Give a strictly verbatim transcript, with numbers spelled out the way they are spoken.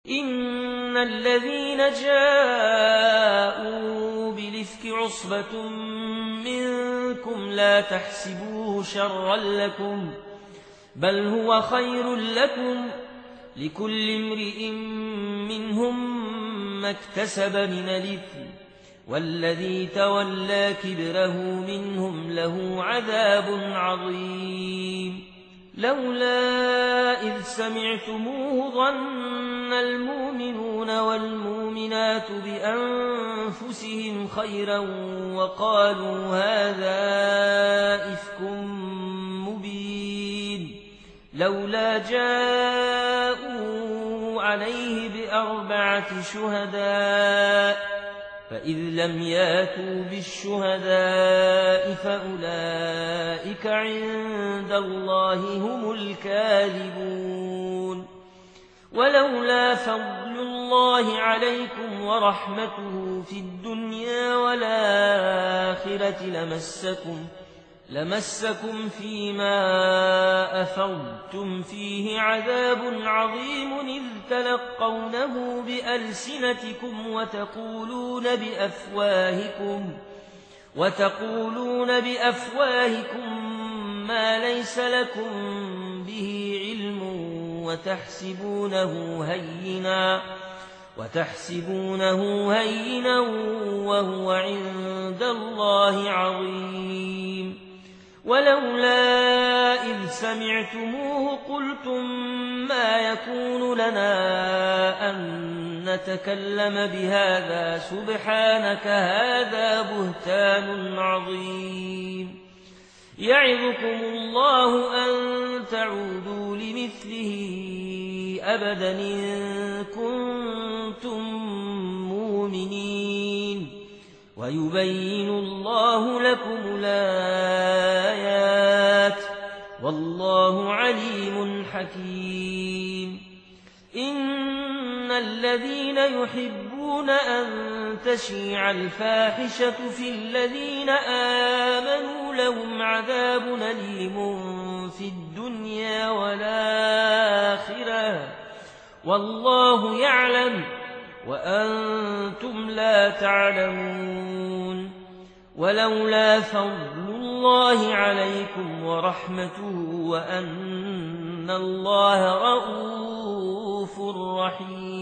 إن الذين جاءوا بالإفك عصبة منكم لا تحسبوه شرا لكم بل هو خير لكم لكل امرئ منهم ما اكتسب من الإثم والذي تولى كبره منهم له عذاب عظيم لولا إذ سمعتموه ظن المؤمنون والمؤمنات بأنفسهم خيرا وقالوا هذا إفك مبين لولا جاءوا عليه بأربعة شهداء فإذ لم ياتوا بالشهداء فأولئك عند الله هم الكاذبون ولولا فضل الله عليكم ورحمته في الدنيا والآخرة لمسكم لمسكم فيما أفضتم فيه عذاب عظيم إذ تلقونه بألسنتكم وتقولون بأفواهكم وتقولون بأفواهكم ما ليس لكم به علم وتحسبونه هينا وتحسبونه هينا وهو عند الله عظيم ولولا إذ سمعتموه قلتم ما يكون لنا أن نتكلم بهذا سبحانك هذا بهتان عظيم يعظكم الله أن تعودوا لمثله أبدا إن كنتم مؤمنين ويبين الله لكم الآيات والله عليم حكيم إن الذين يحبون أن تشيع الفاحشة في الذين آمنوا لهم عذاب أليم في الدنيا والآخرة والله يعلم وأنتم لا تعلمون ولولا فضل الله عليكم ورحمته وأن الله رؤوف رحيم